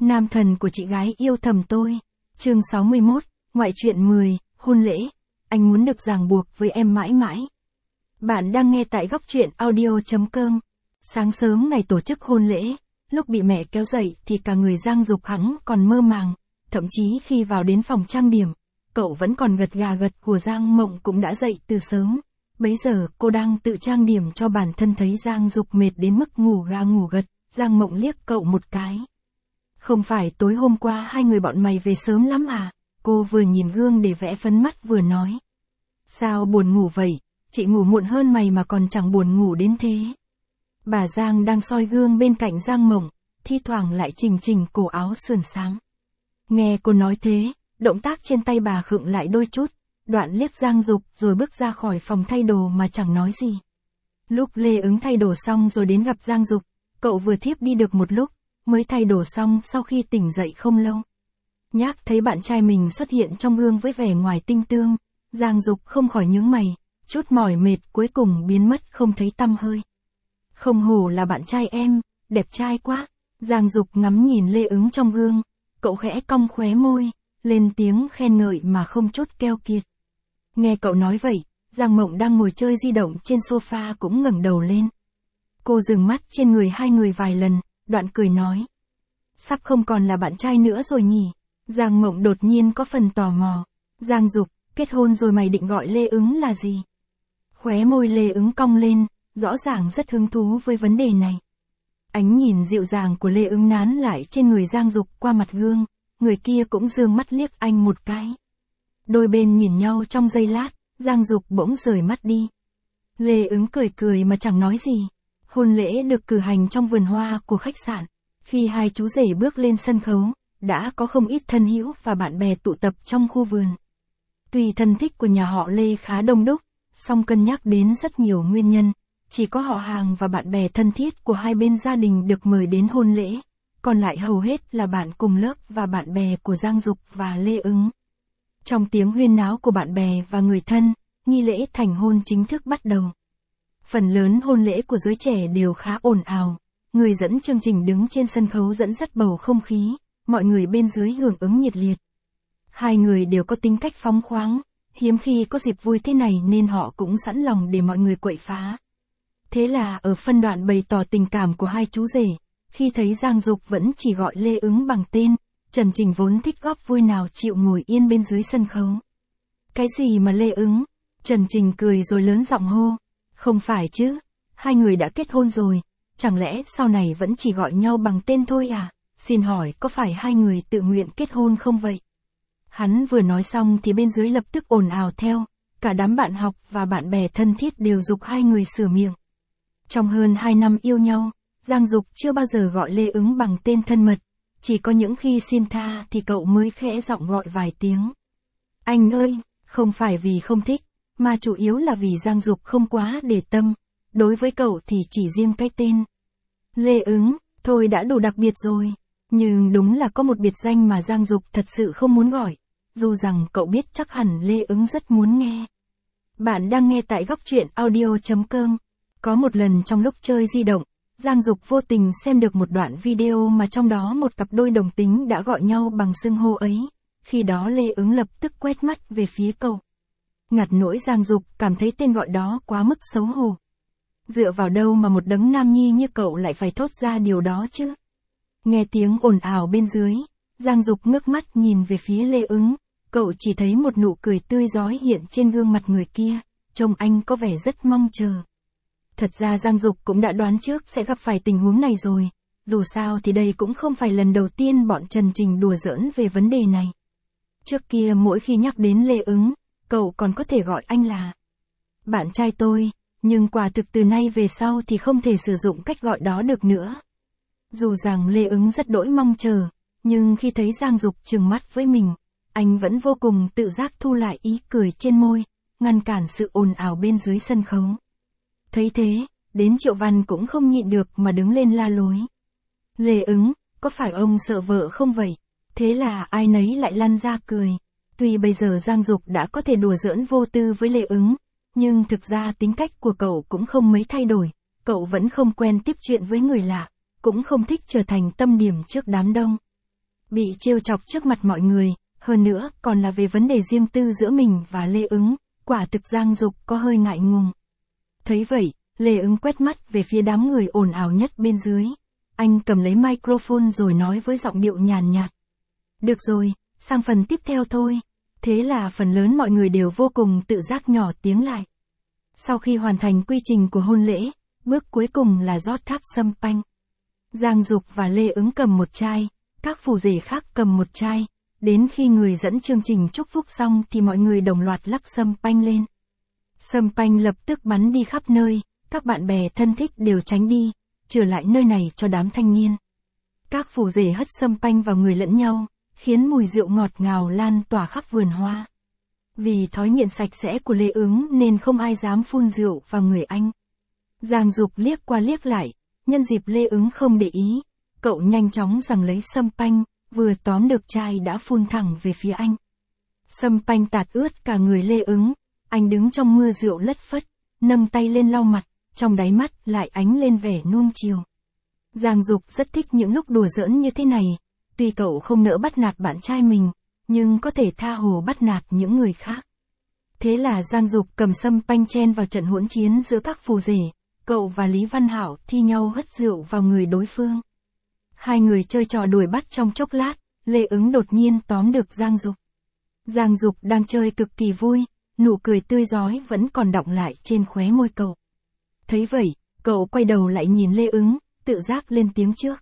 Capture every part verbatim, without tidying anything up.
Nam thần của chị gái yêu thầm tôi. Chương sáu mươi mốt, ngoại truyện mười, hôn lễ. Anh muốn được ràng buộc với em mãi mãi. Bạn đang nghe tại góc truyện audio chấm com. Sáng sớm ngày tổ chức hôn lễ, lúc bị mẹ kéo dậy thì cả người Giang Dục hắn còn mơ màng, thậm chí khi vào đến phòng trang điểm, cậu vẫn còn gật gà gật của Giang Mộng cũng đã dậy từ sớm. Bấy giờ cô đang tự trang điểm cho bản thân thấy Giang Dục mệt đến mức ngủ gà ngủ gật, Giang Mộng liếc cậu một cái. Không phải tối hôm qua hai người bọn mày về sớm lắm à? Cô vừa nhìn gương để vẽ phấn mắt vừa nói. Sao buồn ngủ vậy? Chị ngủ muộn hơn mày mà còn chẳng buồn ngủ đến thế. Bà Giang đang soi gương bên cạnh Giang Mộng, thi thoảng lại chỉnh chỉnh cổ áo sườn sáng. Nghe cô nói thế, động tác trên tay bà khựng lại đôi chút, đoạn liếc Giang Dục rồi bước ra khỏi phòng thay đồ mà chẳng nói gì. Lúc Lê Ứng thay đồ xong rồi đến gặp Giang Dục, cậu vừa thiếp đi được một lúc, mới thay đồ xong sau khi tỉnh dậy không lâu. Nhác thấy bạn trai mình xuất hiện trong gương với vẻ ngoài tinh tươm, Giang Dục không khỏi nhướng mày, chút mỏi mệt cuối cùng biến mất không thấy tăm hơi. Không hổ là bạn trai em, đẹp trai quá. Giang Dục ngắm nhìn Lê Ứng trong gương, cậu khẽ cong khóe môi, lên tiếng khen ngợi mà không chút keo kiệt. Nghe cậu nói vậy, Giang Mộng đang ngồi chơi di động trên sofa cũng ngẩng đầu lên. Cô dừng mắt trên người hai người vài lần, đoạn cười nói. Sắp không còn là bạn trai nữa rồi nhỉ? Giang Mộng đột nhiên có phần tò mò. Giang Dục, kết hôn rồi mày định gọi Lê Ứng là gì? Khóe môi Lê Ứng cong lên, rõ ràng rất hứng thú với vấn đề này. Ánh nhìn dịu dàng của Lê Ứng nán lại trên người Giang Dục qua mặt gương, người kia cũng dương mắt liếc anh một cái. Đôi bên nhìn nhau trong giây lát, Giang Dục bỗng rời mắt đi. Lê Ứng cười cười mà chẳng nói gì. Hôn lễ được cử hành trong vườn hoa của khách sạn. Khi hai chú rể bước lên sân khấu, đã có không ít thân hữu và bạn bè tụ tập trong khu vườn. Tuy thân thích của nhà họ Lê khá đông đúc, song cân nhắc đến rất nhiều nguyên nhân, chỉ có họ hàng và bạn bè thân thiết của hai bên gia đình được mời đến hôn lễ, còn lại hầu hết là bạn cùng lớp và bạn bè của Giang Dục và Lê Ứng. Trong tiếng huyên náo của bạn bè và người thân, nghi lễ thành hôn chính thức bắt đầu. Phần lớn hôn lễ của giới trẻ đều khá ồn ào, người dẫn chương trình đứng trên sân khấu dẫn dắt bầu không khí, mọi người bên dưới hưởng ứng nhiệt liệt. Hai người đều có tính cách phóng khoáng, hiếm khi có dịp vui thế này nên họ cũng sẵn lòng để mọi người quậy phá. Thế là ở phân đoạn bày tỏ tình cảm của hai chú rể, khi thấy Giang Dục vẫn chỉ gọi Lê Ứng bằng tên, Trần Trình vốn thích góp vui nào chịu ngồi yên bên dưới sân khấu. Cái gì mà Lê Ứng? Trần Trình cười rồi lớn giọng hô. Không phải chứ, hai người đã kết hôn rồi, chẳng lẽ sau này vẫn chỉ gọi nhau bằng tên thôi à? Xin hỏi có phải hai người tự nguyện kết hôn không vậy? Hắn vừa nói xong thì bên dưới lập tức ồn ào theo, cả đám bạn học và bạn bè thân thiết đều giục hai người sửa miệng. Trong hơn hai năm yêu nhau, Giang Dục chưa bao giờ gọi Lê Ứng bằng tên thân mật, chỉ có những khi xin tha thì cậu mới khẽ giọng gọi vài tiếng. Anh ơi, không phải vì không thích, mà chủ yếu là vì Giang Dục không quá để tâm, đối với cậu thì chỉ riêng cái tên. Lê Ứng, thôi đã đủ đặc biệt rồi, nhưng đúng là có một biệt danh mà Giang Dục thật sự không muốn gọi, dù rằng cậu biết chắc hẳn Lê Ứng rất muốn nghe. Bạn đang nghe tại góc truyện audio chấm com. Có một lần trong lúc chơi di động, Giang Dục vô tình xem được một đoạn video mà trong đó một cặp đôi đồng tính đã gọi nhau bằng xưng hô ấy, khi đó Lê Ứng lập tức quét mắt về phía cậu. Ngặt nỗi Giang Dục cảm thấy tên gọi đó quá mức xấu hổ. Dựa vào đâu mà một đấng nam nhi như cậu lại phải thốt ra điều đó chứ? Nghe tiếng ồn ào bên dưới, Giang Dục ngước mắt nhìn về phía Lê Ứng, cậu chỉ thấy một nụ cười tươi rói hiện trên gương mặt người kia, trông anh có vẻ rất mong chờ. Thật ra Giang Dục cũng đã đoán trước sẽ gặp phải tình huống này rồi, dù sao thì đây cũng không phải lần đầu tiên bọn Trần Trình đùa giỡn về vấn đề này. Trước kia mỗi khi nhắc đến Lê Ứng, cậu còn có thể gọi anh là bạn trai tôi, nhưng quả thực từ nay về sau thì không thể sử dụng cách gọi đó được nữa. Dù rằng Lê Ứng rất đỗi mong chờ, nhưng khi thấy Giang Dục trừng mắt với mình, anh vẫn vô cùng tự giác thu lại ý cười trên môi, ngăn cản sự ồn ào bên dưới sân khấu. Thấy thế, đến Triệu Văn cũng không nhịn được mà đứng lên la lối. Lê Ứng, có phải ông sợ vợ không vậy? Thế là ai nấy lại lăn ra cười. Tuy bây giờ Giang Dục đã có thể đùa giỡn vô tư với Lê Ứng, nhưng thực ra tính cách của cậu cũng không mấy thay đổi, cậu vẫn không quen tiếp chuyện với người lạ, cũng không thích trở thành tâm điểm trước đám đông. Bị trêu chọc trước mặt mọi người, hơn nữa còn là về vấn đề riêng tư giữa mình và Lê Ứng, quả thực Giang Dục có hơi ngại ngùng. Thấy vậy, Lê Ứng quét mắt về phía đám người ồn ào nhất bên dưới. Anh cầm lấy microphone rồi nói với giọng điệu nhàn nhạt. Được rồi, sang phần tiếp theo thôi. Thế là phần lớn mọi người đều vô cùng tự giác nhỏ tiếng lại. Sau khi hoàn thành quy trình của hôn lễ, bước cuối cùng là rót tháp sâm panh. Giang Dục và Lê Ứng cầm một chai, các phù rể khác cầm một chai. Đến khi người dẫn chương trình chúc phúc xong thì mọi người đồng loạt lắc sâm panh lên. Sâm panh lập tức bắn đi khắp nơi, các bạn bè thân thích đều tránh đi, trừ lại nơi này cho đám thanh niên. Các phù rể hất sâm panh vào người lẫn nhau, khiến mùi rượu ngọt ngào lan tỏa khắp vườn hoa. Vì thói nghiện sạch sẽ của Lê Ứng nên không ai dám phun rượu vào người anh. Giang Dục liếc qua liếc lại, nhân dịp Lê Ứng không để ý, cậu nhanh chóng giằng lấy sâm panh, vừa tóm được chai đã phun thẳng về phía anh. Sâm panh tạt ướt cả người Lê Ứng, anh đứng trong mưa rượu lất phất, nâng tay lên lau mặt, trong đáy mắt lại ánh lên vẻ nuông chiều. Giang Dục rất thích những lúc đùa giỡn như thế này, tuy cậu không nỡ bắt nạt bạn trai mình, nhưng có thể tha hồ bắt nạt những người khác. Thế là Giang Dục cầm sâm panh chen vào trận hỗn chiến giữa các phù rể, cậu và Lý Văn Hảo thi nhau hất rượu vào người đối phương. Hai người chơi trò đuổi bắt trong chốc lát, Lê Ứng đột nhiên tóm được Giang Dục. Giang Dục đang chơi cực kỳ vui, nụ cười tươi rói vẫn còn đọng lại trên khóe môi cậu. Thấy vậy, cậu quay đầu lại nhìn Lê Ứng, tự giác lên tiếng trước.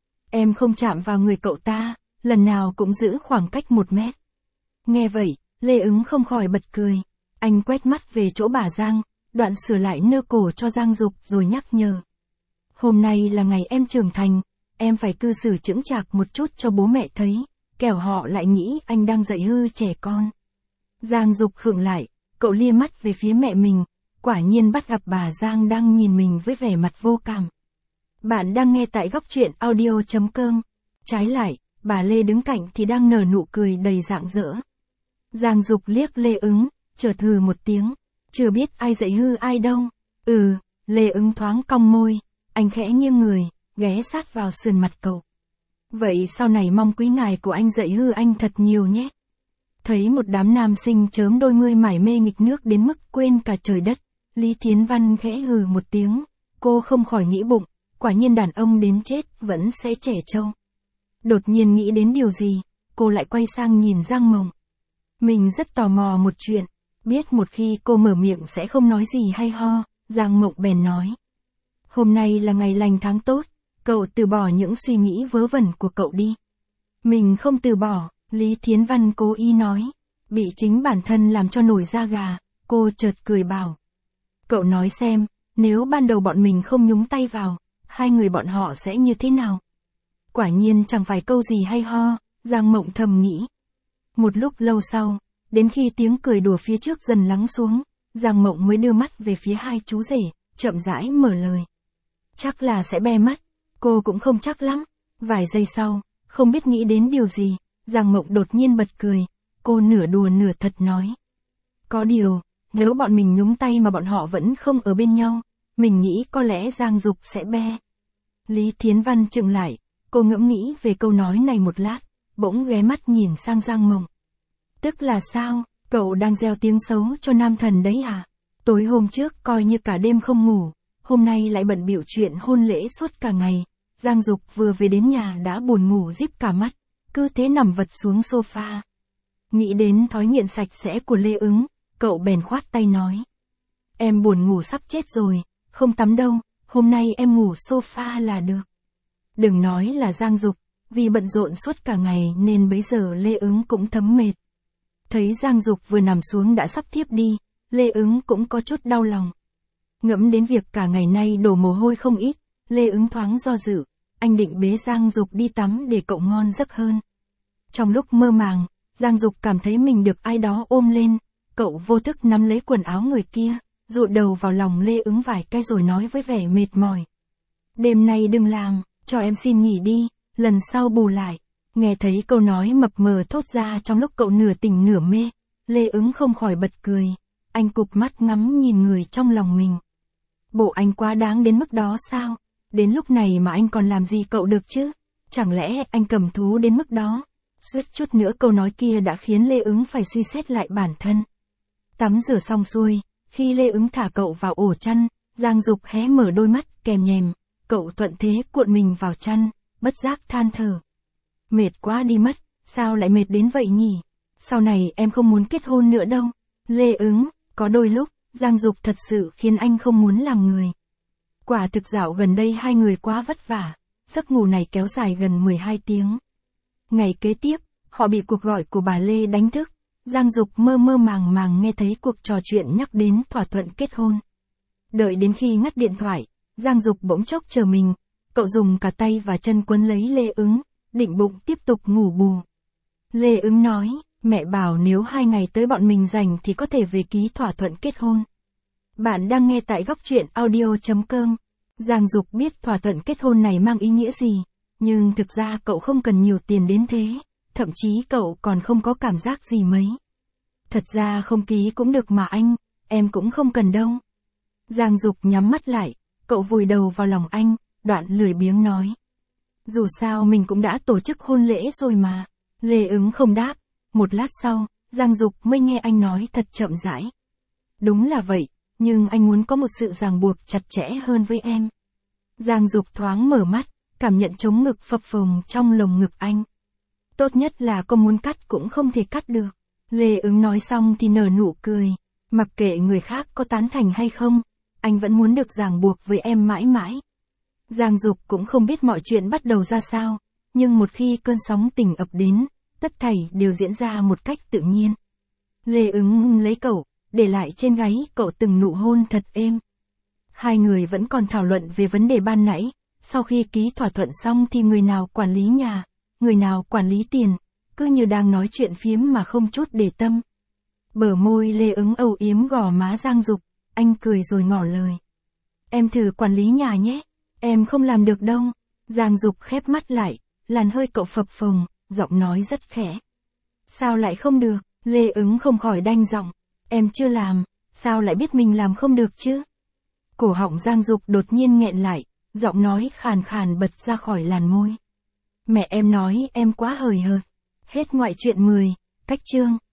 Em không chạm vào người cậu ta, lần nào cũng giữ khoảng cách một mét. Nghe vậy, Lê Ứng không khỏi bật cười. Anh quét mắt về chỗ bà Giang, đoạn sửa lại nơ cổ cho Giang Dục rồi nhắc nhở. Hôm nay là ngày em trưởng thành, em phải cư xử chững chạc một chút cho bố mẹ thấy, kẻo họ lại nghĩ anh đang dạy hư trẻ con. Giang Dục khựng lại, cậu lia mắt về phía mẹ mình, quả nhiên bắt gặp bà Giang đang nhìn mình với vẻ mặt vô cảm. Bạn đang nghe tại góc truyện audio chấm com. Trái lại, bà Lê đứng cạnh thì đang nở nụ cười đầy rạng rỡ. Giang Dục liếc Lê Ứng, chợt hừ một tiếng. Chưa biết ai dạy hư ai đâu. Ừ, Lê Ứng thoáng cong môi, anh khẽ nghiêng người, ghé sát vào sườn mặt cậu. Vậy sau này mong quý ngài của anh dạy hư anh thật nhiều nhé. Thấy một đám nam sinh chớm đôi mươi mải mê nghịch nước đến mức quên cả trời đất, Lý Thiến Văn khẽ hừ một tiếng, cô không khỏi nghĩ bụng, quả nhiên đàn ông đến chết vẫn sẽ trẻ trâu. Đột nhiên nghĩ đến điều gì, cô lại quay sang nhìn Giang Mộng. Mình rất tò mò một chuyện, biết một khi cô mở miệng sẽ không nói gì hay ho, Giang Mộng bèn nói. Hôm nay là ngày lành tháng tốt, cậu từ bỏ những suy nghĩ vớ vẩn của cậu đi. Mình không từ bỏ, Lý Thiến Văn cố ý nói, bị chính bản thân làm cho nổi da gà, cô chợt cười bảo. Cậu nói xem, nếu ban đầu bọn mình không nhúng tay vào, hai người bọn họ sẽ như thế nào? Quả nhiên chẳng phải câu gì hay ho, Giang Mộng thầm nghĩ. Một lúc lâu sau, đến khi tiếng cười đùa phía trước dần lắng xuống, Giang Mộng mới đưa mắt về phía hai chú rể, chậm rãi mở lời. Chắc là sẽ be mắt, cô cũng không chắc lắm. Vài giây sau, không biết nghĩ đến điều gì, Giang Mộng đột nhiên bật cười, cô nửa đùa nửa thật nói. Có điều, nếu bọn mình nhúng tay mà bọn họ vẫn không ở bên nhau, mình nghĩ có lẽ Giang Dục sẽ be. Lý Thiến Văn chững lại, cô ngẫm nghĩ về câu nói này một lát, bỗng ghé mắt nhìn sang Giang Mộng. Tức là sao, cậu đang gieo tiếng xấu cho nam thần đấy à? Tối hôm trước coi như cả đêm không ngủ, hôm nay lại bận bịu chuyện hôn lễ suốt cả ngày. Giang Dục vừa về đến nhà đã buồn ngủ díp cả mắt, cứ thế nằm vật xuống sofa. Nghĩ đến thói nghiện sạch sẽ của Lê Ứng, cậu bèn khoát tay nói. Em buồn ngủ sắp chết rồi, không tắm đâu, hôm nay em ngủ sofa là được. Đừng nói là Giang Dục, vì bận rộn suốt cả ngày nên bấy giờ Lê Ứng cũng thấm mệt. Thấy Giang Dục vừa nằm xuống đã sắp thiếp đi, Lê Ứng cũng có chút đau lòng. Ngẫm đến việc cả ngày nay đổ mồ hôi không ít, Lê Ứng thoáng do dự, anh định bế Giang Dục đi tắm để cậu ngon giấc hơn. Trong lúc mơ màng, Giang Dục cảm thấy mình được ai đó ôm lên, cậu vô thức nắm lấy quần áo người kia, dụi đầu vào lòng Lê Ứng vài cái rồi nói với vẻ mệt mỏi. Đêm nay đừng làm, cho em xin nghỉ đi, lần sau bù lại. Nghe thấy câu nói mập mờ thốt ra trong lúc cậu nửa tỉnh nửa mê, Lê Ứng không khỏi bật cười, anh cụp mắt ngắm nhìn người trong lòng mình. Bộ anh quá đáng đến mức đó sao? Đến lúc này mà anh còn làm gì cậu được chứ? Chẳng lẽ anh cầm thú đến mức đó? Suýt chút nữa câu nói kia đã khiến Lê Ứng phải suy xét lại bản thân. Tắm rửa xong xuôi, khi Lê Ứng thả cậu vào ổ chăn, Giang Dục hé mở đôi mắt kèm nhèm, cậu thuận thế cuộn mình vào chăn, bất giác than thở. Mệt quá đi mất, sao lại mệt đến vậy nhỉ? Sau này em không muốn kết hôn nữa đâu. Lê Ứng, có đôi lúc, Giang Dục thật sự khiến anh không muốn làm người. Quả thực dạo gần đây hai người quá vất vả, giấc ngủ này kéo dài gần mười hai tiếng. Ngày kế tiếp, họ bị cuộc gọi của bà Lê đánh thức. Giang Dục mơ mơ màng màng nghe thấy cuộc trò chuyện nhắc đến thỏa thuận kết hôn. Đợi đến khi ngắt điện thoại, Giang Dục bỗng chốc chờ mình, cậu dùng cả tay và chân quấn lấy Lê Ứng, định bụng tiếp tục ngủ bù. Lê Ứng nói, mẹ bảo nếu hai ngày tới bọn mình rảnh thì có thể về ký thỏa thuận kết hôn. Bạn đang nghe tại góc truyện audio chấm com. Giang Dục biết thỏa thuận kết hôn này mang ý nghĩa gì, nhưng thực ra cậu không cần nhiều tiền đến thế, thậm chí cậu còn không có cảm giác gì mấy. Thật ra không ký cũng được mà anh, em cũng không cần đâu. Giang Dục nhắm mắt lại, cậu vùi đầu vào lòng anh, đoạn lười biếng nói. Dù sao mình cũng đã tổ chức hôn lễ rồi mà. Lê Ứng không đáp, một lát sau, Giang Dục mới nghe anh nói thật chậm rãi. Đúng là vậy, nhưng anh muốn có một sự ràng buộc chặt chẽ hơn với em. Giang Dục thoáng mở mắt, cảm nhận trống ngực phập phồng trong lồng ngực anh. Tốt nhất là có muốn cắt cũng không thể cắt được. Lê Ứng nói xong thì nở nụ cười. Mặc kệ người khác có tán thành hay không, anh vẫn muốn được ràng buộc với em mãi mãi. Giang Dục cũng không biết mọi chuyện bắt đầu ra sao, nhưng một khi cơn sóng tình ập đến, tất thảy đều diễn ra một cách tự nhiên. Lê Ứng lấy cậu, để lại trên gáy cậu từng nụ hôn thật êm. Hai người vẫn còn thảo luận về vấn đề ban nãy, sau khi ký thỏa thuận xong thì người nào quản lý nhà, người nào quản lý tiền, cứ như đang nói chuyện phiếm mà không chút để tâm. Bờ môi Lê Ứng âu yếm gò má Giang Dục, anh cười rồi ngỏ lời. Em thử quản lý nhà nhé, em không làm được đâu. Giang Dục khép mắt lại, làn hơi cậu phập phồng, giọng nói rất khẽ. Sao lại không được? Lê Ứng không khỏi đanh giọng. Em chưa làm, sao lại biết mình làm không được chứ? Cổ họng Giang Dục đột nhiên nghẹn lại, giọng nói khàn khàn bật ra khỏi làn môi. Mẹ em nói em quá hời hợt. Hết ngoại truyện mười, cách chương.